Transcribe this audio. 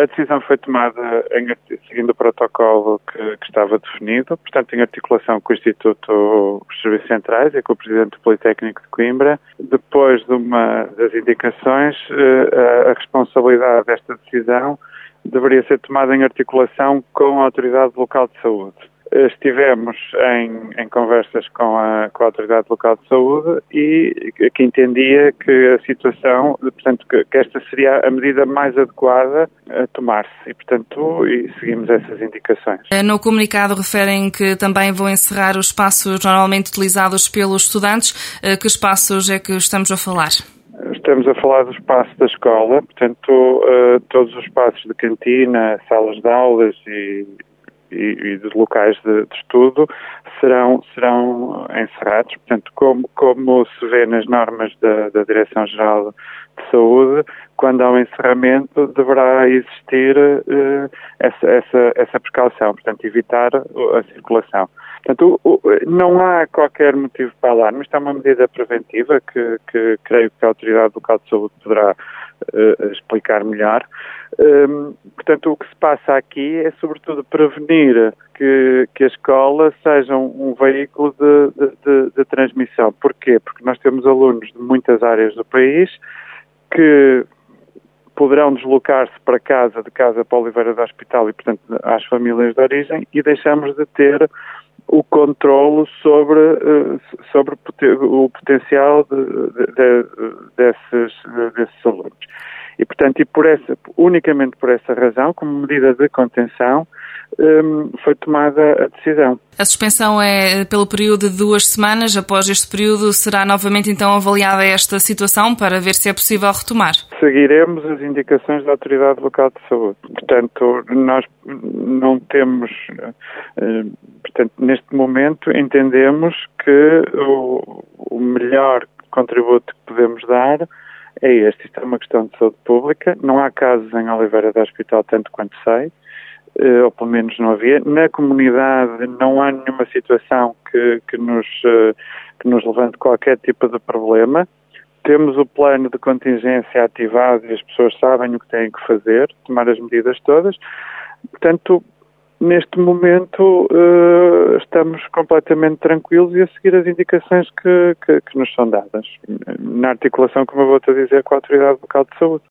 A decisão foi tomada seguindo o protocolo que estava definido, portanto, em articulação com o Instituto dos Serviços Centrais e com o Presidente do Politécnico de Coimbra. Depois das indicações, a responsabilidade desta decisão deveria ser tomada em articulação com a Autoridade Local de Saúde. Estivemos em conversas com a Autoridade Local de Saúde e que entendia que a situação, portanto, que esta seria a medida mais adequada a tomar-se e, portanto, seguimos essas indicações. No comunicado referem que também vão encerrar os espaços normalmente utilizados pelos estudantes. Que espaços é que estamos a falar? Estamos a falar do espaço da escola, portanto, todos os espaços de cantina, salas de aulas e dos locais de estudo serão encerrados. Portanto, como se vê nas normas da Direção-Geral de Saúde, quando há um encerramento deverá existir essa precaução, portanto, evitar a circulação. Portanto, não há qualquer motivo para alarme. Isto é uma medida preventiva que creio que a Autoridade Local de Saúde poderá explicar melhor. Portanto, o que se passa aqui é, sobretudo, prevenir que a escola seja um veículo de transmissão. Porquê? Porque nós temos alunos de muitas áreas do país que poderão deslocar-se para casa, de casa para Oliveira do Hospital e, portanto, às famílias de origem, e deixamos de ter o controlo sobre o potencial desses alunos. E, portanto, unicamente por essa razão, como medida de contenção, foi tomada a decisão. A suspensão é pelo período de 2 semanas. Após este período, será novamente então avaliada esta situação para ver se é possível retomar? Seguiremos as indicações da Autoridade Local de Saúde. Portanto, nós não temos... Portanto, neste momento, entendemos que o melhor contributo que podemos dar é este. Isto é uma questão de saúde pública. Não há casos em Oliveira do Hospital, tanto quanto sei, ou pelo menos não havia. Na comunidade não há nenhuma situação que nos levante qualquer tipo de problema. Temos o plano de contingência ativado e as pessoas sabem o que têm que fazer, tomar as medidas todas. Portanto, neste momento estamos completamente tranquilos e a seguir as indicações que nos são dadas, na articulação, como eu vou-te dizer, com a Autoridade Local de Saúde.